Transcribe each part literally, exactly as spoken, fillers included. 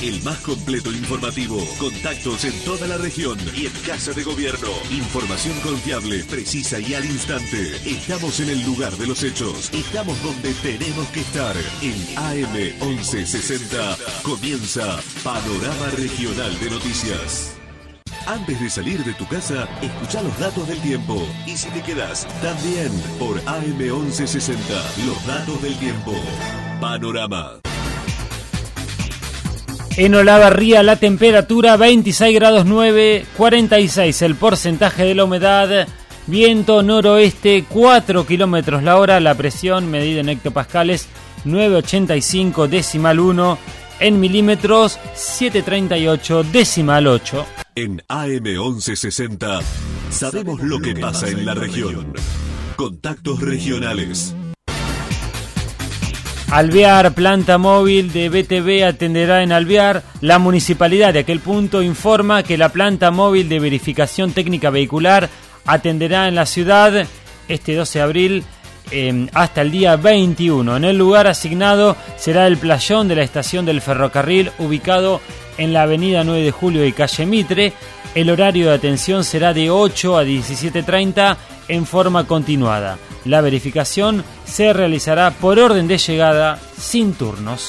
el más completo informativo. Contactos en toda la región y en Casa de Gobierno. Información confiable, precisa y al instante. Estamos en el lugar de los hechos. Estamos donde tenemos que estar. En A M once sesenta comienza Panorama Regional de Noticias. Antes de salir de tu casa, escucha los datos del tiempo. Y si te quedas, también por A M once sesenta, los datos del tiempo. Panorama. En Olavarría la temperatura veintiséis grados nueve, cuarenta y seis el porcentaje de la humedad, viento noroeste cuatro kilómetros la hora, la presión medida en hectopascales nueve ochenta y cinco decimal uno, en milímetros siete treinta y ocho decimal ocho. En A M once sesenta sabemos lo que pasa en la región. Contactos regionales. Alvear, planta móvil de B T V atenderá en Alvear. La municipalidad de aquel punto informa que la planta móvil de verificación técnica vehicular atenderá en la ciudad este doce de abril eh, hasta el día veintiuno. En el lugar asignado será el playón de la estación del ferrocarril ubicado en la avenida nueve de julio y calle Mitre. El horario de atención será de ocho a diecisiete treinta en forma continuada. La verificación se realizará por orden de llegada sin turnos.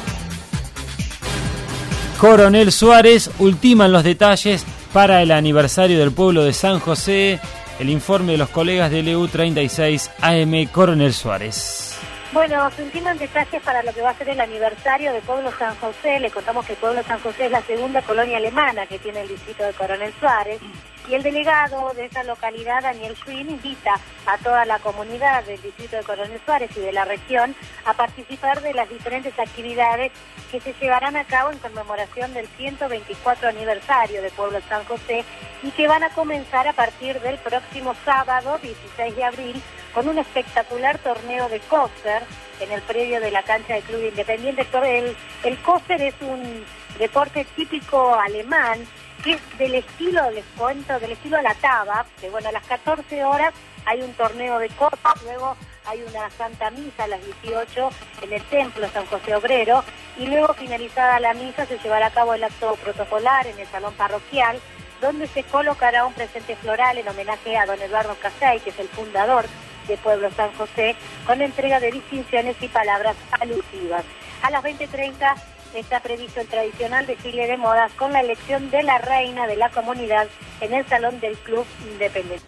Coronel Suárez ultiman los detalles para el aniversario del pueblo de San José. El informe de los colegas de L U treinta y seis A M Coronel Suárez. Bueno, se ultiman detalles para lo que va a ser el aniversario de Pueblo San José. Le contamos que Pueblo San José es la segunda colonia alemana que tiene el distrito de Coronel Suárez. Y el delegado de esa localidad, Daniel Quinn, invita a toda la comunidad del distrito de Coronel Suárez y de la región a participar de las diferentes actividades que se llevarán a cabo en conmemoración del ciento veinticuatro aniversario de Pueblo San José y que van a comenzar a partir del próximo sábado, dieciséis de abril, con un espectacular torneo de kosher en el predio de la cancha del Club Independiente. El, el kosher es un deporte típico alemán que es del estilo, les cuento, del estilo a la taba, que bueno, a las catorce horas hay un torneo de copas, luego hay una Santa Misa a las dieciocho en el Templo San José Obrero, y luego finalizada la misa se llevará a cabo el acto protocolar en el Salón Parroquial, donde se colocará un presente floral en homenaje a don Eduardo Casay, que es el fundador de Pueblo San José, con entrega de distinciones y palabras alusivas. A las veinte treinta está previsto el tradicional desfile de modas con la elección de la reina de la comunidad en el Salón del Club Independiente.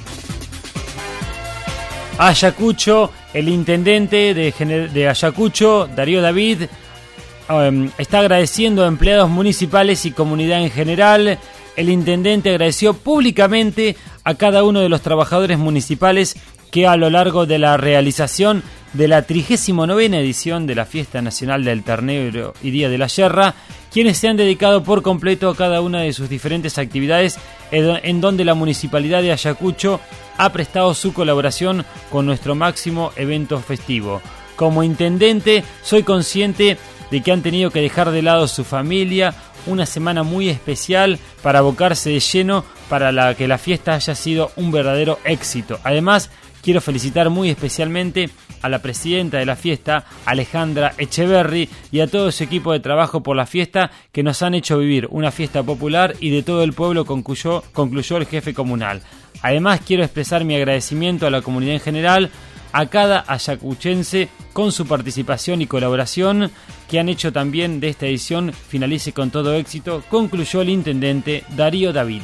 Ayacucho, el intendente de, Gener- de Ayacucho, Darío David, um, está agradeciendo a empleados municipales y comunidad en general. El intendente agradeció públicamente a cada uno de los trabajadores municipales que a lo largo de la realización de la trigésima novena edición de la Fiesta Nacional del Ternero y Día de la Yerra, quienes se han dedicado por completo a cada una de sus diferentes actividades, en donde la Municipalidad de Ayacucho ha prestado su colaboración con nuestro máximo evento festivo. Como intendente, soy consciente de que han tenido que dejar de lado su familia, una semana muy especial para abocarse de lleno para la que la fiesta haya sido un verdadero éxito. Además, quiero felicitar muy especialmente a la presidenta de la fiesta, Alejandra Echeverry, y a todo su equipo de trabajo por la fiesta que nos han hecho vivir una fiesta popular y de todo el pueblo, concluyó, concluyó el jefe comunal. Además, quiero expresar mi agradecimiento a la comunidad en general, a cada ayacuchense con su participación y colaboración que han hecho también de esta edición finalice con todo éxito, concluyó el intendente Darío David.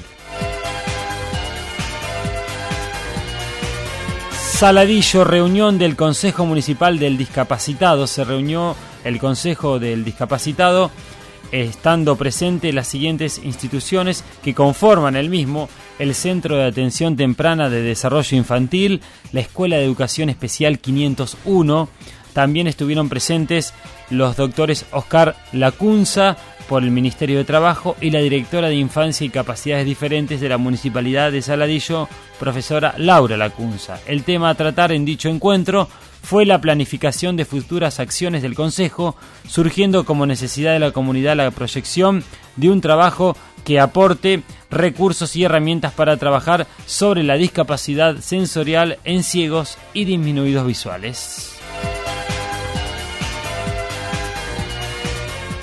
Saladillo, reunión del Consejo Municipal del Discapacitado. Se reunió el Consejo del Discapacitado, estando presentes las siguientes instituciones que conforman el mismo: el Centro de Atención Temprana de Desarrollo Infantil, la Escuela de Educación Especial quinientos uno. También estuvieron presentes los doctores Oscar Lacunza por el Ministerio de Trabajo y la directora de Infancia y Capacidades Diferentes de la Municipalidad de Saladillo, profesora Laura Lacunza. El tema a tratar en dicho encuentro fue la planificación de futuras acciones del Consejo, surgiendo como necesidad de la comunidad la proyección de un trabajo que aporte recursos y herramientas para trabajar sobre la discapacidad sensorial en ciegos y disminuidos visuales.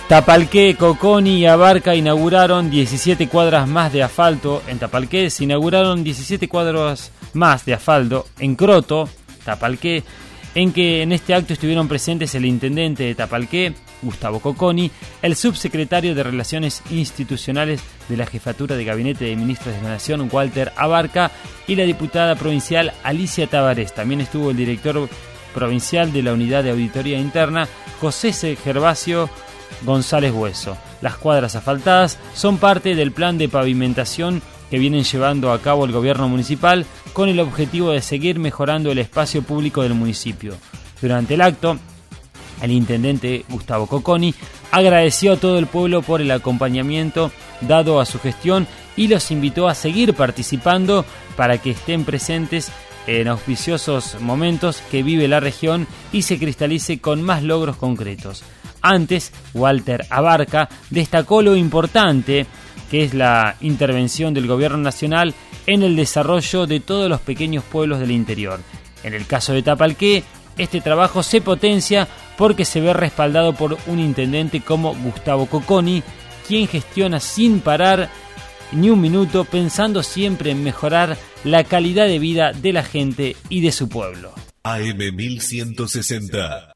Tapalqué, Coconi y Abarca inauguraron diecisiete cuadras más de asfalto. En Tapalqué se inauguraron diecisiete cuadras más de asfalto. En Croto, Tapalqué, en que en este acto estuvieron presentes el intendente de Tapalqué, Gustavo Coconi, el subsecretario de Relaciones Institucionales de la Jefatura de Gabinete de Ministros de la Nación, Walter Abarca, y la diputada provincial Alicia Tabarés. También estuvo el director provincial de la Unidad de Auditoría Interna, José Gervasio González Hueso. Las cuadras asfaltadas son parte del plan de pavimentación que vienen llevando a cabo el gobierno municipal con el objetivo de seguir mejorando el espacio público del municipio. Durante el acto, el intendente Gustavo Coconi agradeció a todo el pueblo por el acompañamiento dado a su gestión y los invitó a seguir participando para que estén presentes en auspiciosos momentos que vive la región y se cristalice con más logros concretos. Antes, Walter Abarca destacó lo importante que es la intervención del gobierno nacional en el desarrollo de todos los pequeños pueblos del interior. En el caso de Tapalqué, este trabajo se potencia porque se ve respaldado por un intendente como Gustavo Coconi, quien gestiona sin parar ni un minuto, pensando siempre en mejorar la calidad de vida de la gente y de su pueblo. A M mil ciento sesenta.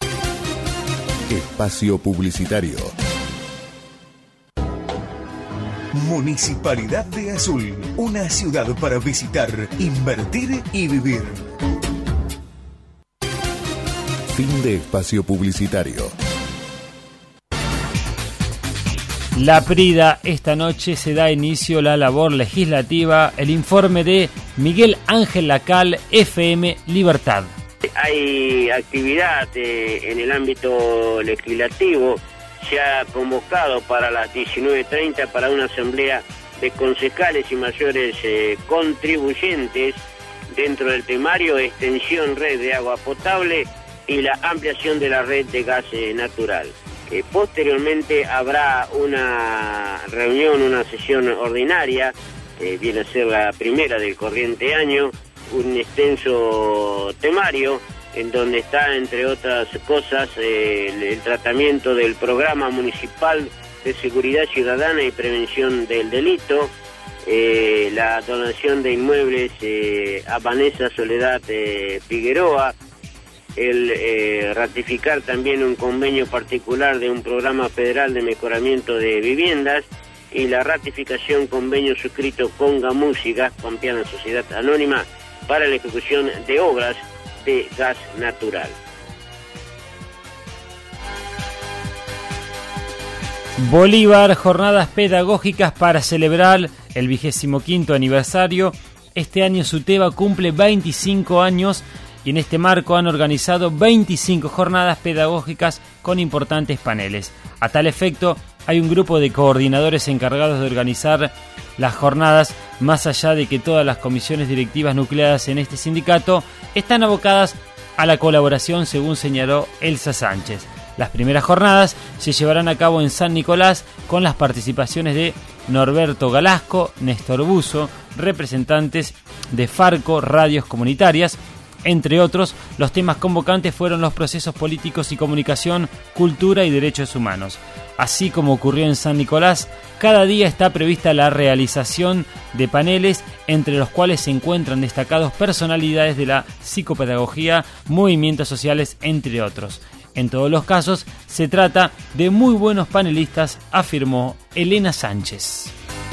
Espacio publicitario. Municipalidad de Azul, una ciudad para visitar, invertir y vivir. Fin de espacio publicitario. La Prida, esta noche se da inicio la labor legislativa, el informe de Miguel Ángel Lacal, F M Libertad. Hay actividad eh, en el ámbito legislativo, se ha convocado para las diecinueve treinta para una asamblea de concejales y mayores eh, contribuyentes dentro del temario extensión red de agua potable y la ampliación de la red de gas eh, natural. Eh, posteriormente habrá una reunión, una sesión ordinaria, eh, viene a ser la primera del corriente año, un extenso temario en donde está, entre otras cosas, eh, el, el tratamiento del programa municipal de seguridad ciudadana y prevención del delito, eh, la donación de inmuebles eh, a Vanessa Soledad eh, Figueroa, el eh, ratificar también un convenio particular de un programa federal de mejoramiento de viviendas y la ratificación convenio suscrito con Gamusi Gas Pampeana Sociedad Anónima para la ejecución de obras de gas natural. Bolívar, jornadas pedagógicas para celebrar el vigésimo quinto aniversario. Este año Suteba cumple veinticinco años y en este marco han organizado veinticinco jornadas pedagógicas con importantes paneles. A tal efecto, hay un grupo de coordinadores encargados de organizar las jornadas, más allá de que todas las comisiones directivas nucleadas en este sindicato están abocadas a la colaboración, según señaló Elsa Sánchez. Las primeras jornadas se llevarán a cabo en San Nicolás con las participaciones de Norberto Galasco, Néstor Buzo, representantes de Farco, radios comunitarias. Entre otros, los temas convocantes fueron los procesos políticos y comunicación, cultura y derechos humanos. Así como ocurrió en San Nicolás, cada día está prevista la realización de paneles, entre los cuales se encuentran destacados personalidades de la psicopedagogía, movimientos sociales, entre otros. En todos los casos, se trata de muy buenos panelistas, afirmó Elena Sánchez.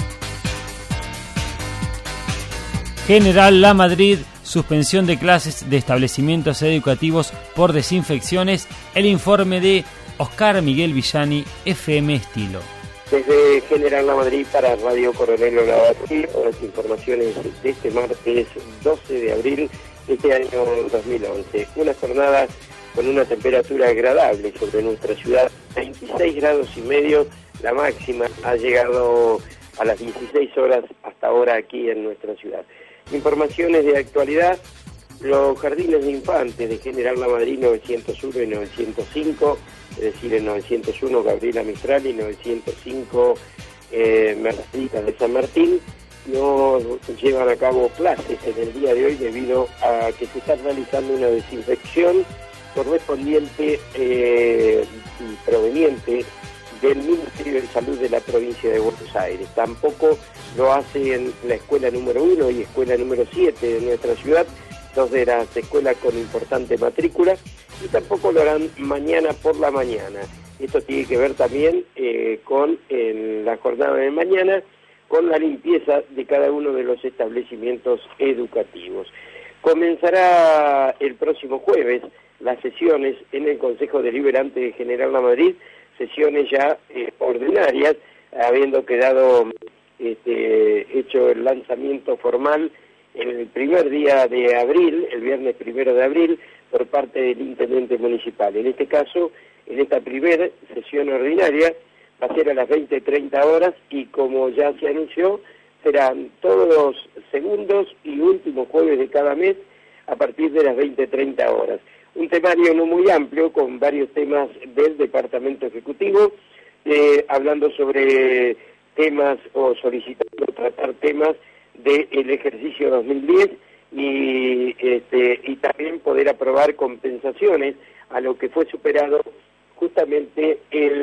General La Madrid, suspensión de clases de establecimientos educativos por desinfecciones. El informe de Oscar Miguel Villani, F M Estilo. Desde General La Madrid para Radio Coronel Olavarría, las informaciones de este martes doce de abril de este año dos mil once. Una jornada con una temperatura agradable sobre nuestra ciudad, veintiséis grados y medio, la máxima ha llegado a las dieciséis horas hasta ahora aquí en nuestra ciudad. Informaciones de actualidad: los jardines de infantes de General La Madrid novecientos uno y novecientos cinco, es decir, en novecientos uno Gabriela Mistral y novecientos cinco eh, Mercedita de San Martín, no llevan a cabo clases en el día de hoy debido a que se está realizando una desinfección correspondiente eh, y proveniente del Ministerio de Salud de la provincia de Buenos Aires. Tampoco lo hace en la escuela número uno y escuela número siete de nuestra ciudad, dos de las escuelas con importante matrícula, y tampoco lo harán mañana por la mañana. Esto tiene que ver también eh, con en la jornada de mañana, con la limpieza de cada uno de los establecimientos educativos. Comenzará el próximo jueves las sesiones en el Consejo Deliberante de General La Madrid, sesiones ya eh, ordinarias, habiendo quedado este, hecho el lanzamiento formal en el primer día de abril, el viernes primero de abril, por parte del Intendente Municipal. En este caso, en esta primera sesión ordinaria, va a ser a las veinte treinta horas y como ya se anunció, serán todos los segundos y últimos jueves de cada mes a partir de las veinte treinta horas. Un temario no muy amplio con varios temas del Departamento Ejecutivo, eh, hablando sobre temas o solicitando tratar temas del ejercicio dos mil diez y, este, y también poder aprobar compensaciones a lo que fue superado justamente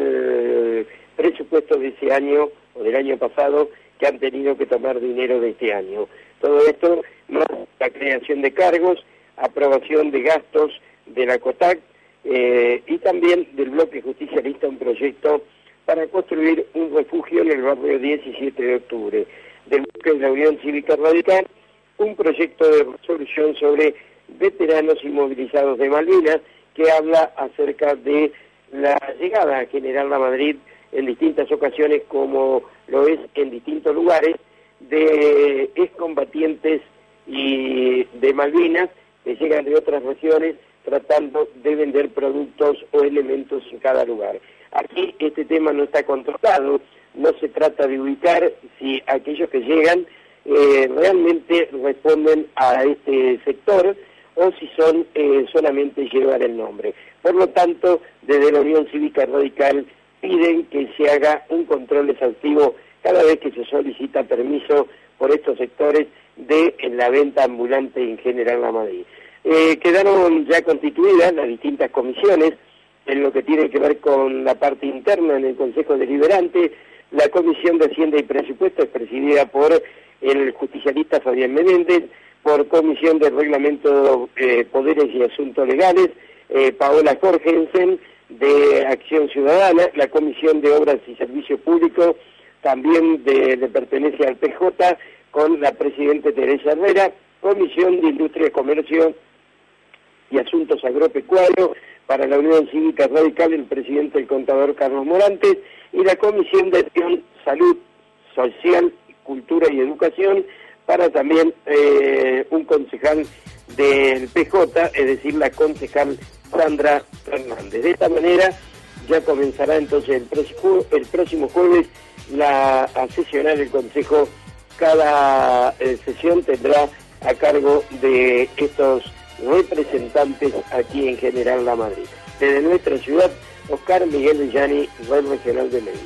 el presupuesto de ese año o del año pasado, que han tenido que tomar dinero de este año. Todo esto más la creación de cargos, aprobación de gastos de la COTAC eh, y también del bloque justicialista, un proyecto para construir un refugio en el barrio diecisiete de octubre. Del bloque de la Unión Cívica Radical, un proyecto de resolución sobre veteranos inmovilizados de Malvinas, que habla acerca de la llegada a General La Madrid en distintas ocasiones, como lo es en distintos lugares, de excombatientes y de Malvinas que llegan de otras regiones tratando de vender productos o elementos en cada lugar. Aquí este tema no está controlado, no se trata de ubicar si aquellos que llegan eh, realmente responden a este sector o si son eh, solamente llevar el nombre. Por lo tanto, desde la Unión Cívica Radical piden que se haga un control exhaustivo cada vez que se solicita permiso por estos sectores de en la venta ambulante en General La Madrid. Eh, quedaron ya constituidas las distintas comisiones en lo que tiene que ver con la parte interna en el Consejo Deliberante. La Comisión de Hacienda y Presupuesto es presidida por el justicialista Fabián Menéndez, por Comisión de Reglamento, eh, Poderes y Asuntos Legales, eh, Paola Jorgensen, de Acción Ciudadana, la Comisión de Obras y Servicios Públicos, también de, de pertenencia al P J, con la Presidenta Teresa Herrera, Comisión de Industria, Comercio y Asuntos Agropecuarios, para la Unión Cívica Radical, el presidente el contador Carlos Morantes, y la Comisión de Acción, Salud Social, Cultura y Educación, para también eh, un concejal del P J, es decir, la concejal Sandra Fernández. De esta manera ya comenzará entonces el próximo, el próximo jueves la, a sesionar el Consejo. Cada eh, sesión tendrá a cargo de estos representantes aquí en General La Madrid. Desde nuestra ciudad, Oscar Miguel Villani, Red Regional de Medios.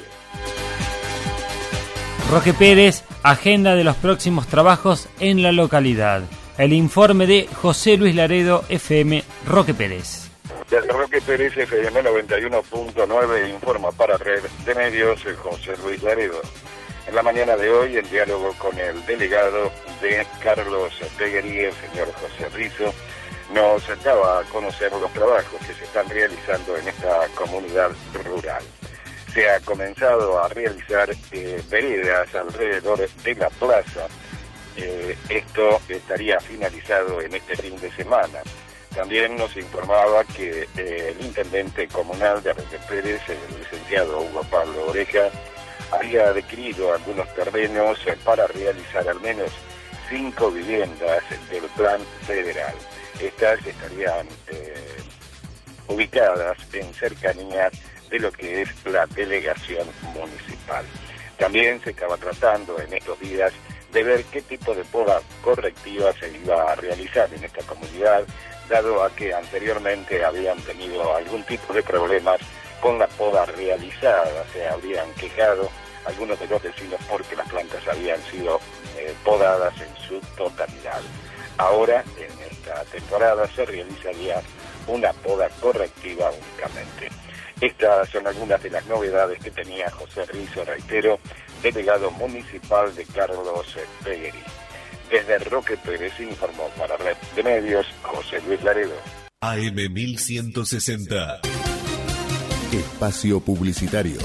Roque Pérez, agenda de los próximos trabajos en la localidad. El informe de José Luis Laredo, F M Roque Pérez. Desde Roque Pérez, F M noventa y uno punto nueve, informa para Red de Medios José Luis Laredo. En la mañana de hoy, en diálogo con el delegado de Carlos Peguerí, el señor José Rizo, nos daba a conocer los trabajos que se están realizando en esta comunidad rural. Se ha comenzado a realizar eh, veredas alrededor de la plaza. Eh, esto estaría finalizado en este fin de semana. También nos informaba que eh, el intendente comunal de Roque Pérez, el licenciado Hugo Pablo Oreja, había adquirido algunos terrenos eh, para realizar al menos cinco viviendas del plan federal. Estas estarían eh, ubicadas en cercanía de lo que es la delegación municipal. También se estaba tratando en estos días de ver qué tipo de poda correctiva se iba a realizar en esta comunidad, dado a que anteriormente habían tenido algún tipo de problemas con la poda realizada. Se habrían quejado algunos de los vecinos porque las plantas habían sido eh, podadas en su totalidad. Ahora, en esta temporada, se realizaría una poda correctiva únicamente. Estas son algunas de las novedades que tenía José Rizo, reitero, delegado municipal de Carlos Pegueri. Desde Roque Pérez informó para Red de Medios, José Luis Laredo. A M mil ciento sesenta. Espacio publicitario.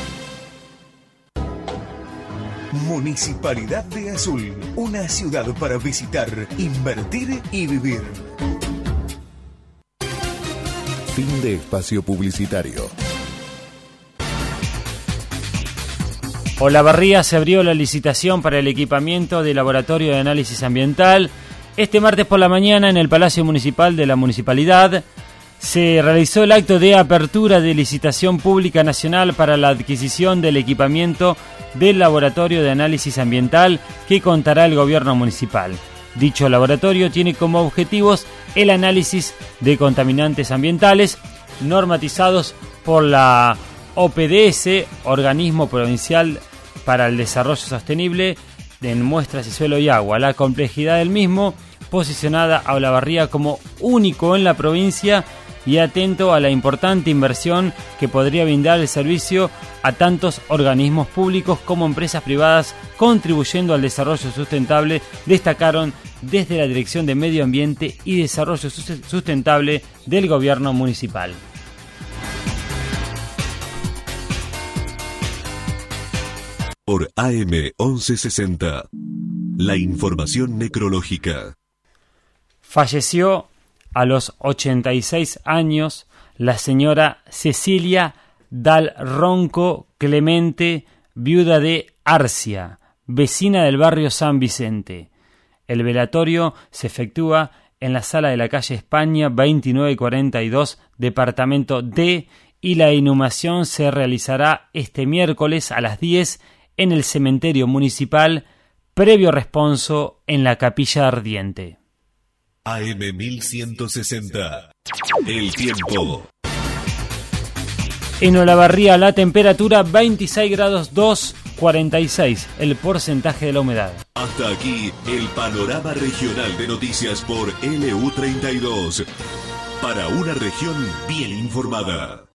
Municipalidad de Azul, una ciudad para visitar, invertir y vivir. Fin de espacio publicitario. Olavarría se abrió la licitación para el equipamiento del laboratorio de análisis ambiental. Este martes por la mañana en el Palacio Municipal de la Municipalidad se realizó el acto de apertura de licitación pública nacional para la adquisición del equipamiento del laboratorio de análisis ambiental que contará el gobierno municipal. Dicho laboratorio tiene como objetivos el análisis de contaminantes ambientales normatizados por la O P D S, Organismo Provincial para el Desarrollo Sostenible, en muestras de suelo y agua. La complejidad del mismo, posicionada a Olavarría como único en la provincia y atento a la importante inversión que podría brindar el servicio a tantos organismos públicos como empresas privadas, contribuyendo al desarrollo sustentable, destacaron desde la Dirección de Medio Ambiente y Desarrollo Sustentable del Gobierno Municipal. Por A M once sesenta, la información necrológica. Falleció a los ochenta y seis años la señora Cecilia Dal Ronco Clemente, viuda de Arcia, vecina del barrio San Vicente. El velatorio se efectúa en la sala de la calle España veintinueve cuarenta y dos, departamento D, y la inhumación se realizará este miércoles a las diez en el cementerio municipal, previo responso en la capilla ardiente. A M mil ciento sesenta. El tiempo. En Olavarría la temperatura veintiséis grados dos cuarenta y seis, el porcentaje de la humedad. Hasta aquí el panorama regional de noticias por L U treinta y dos. Para una región bien informada.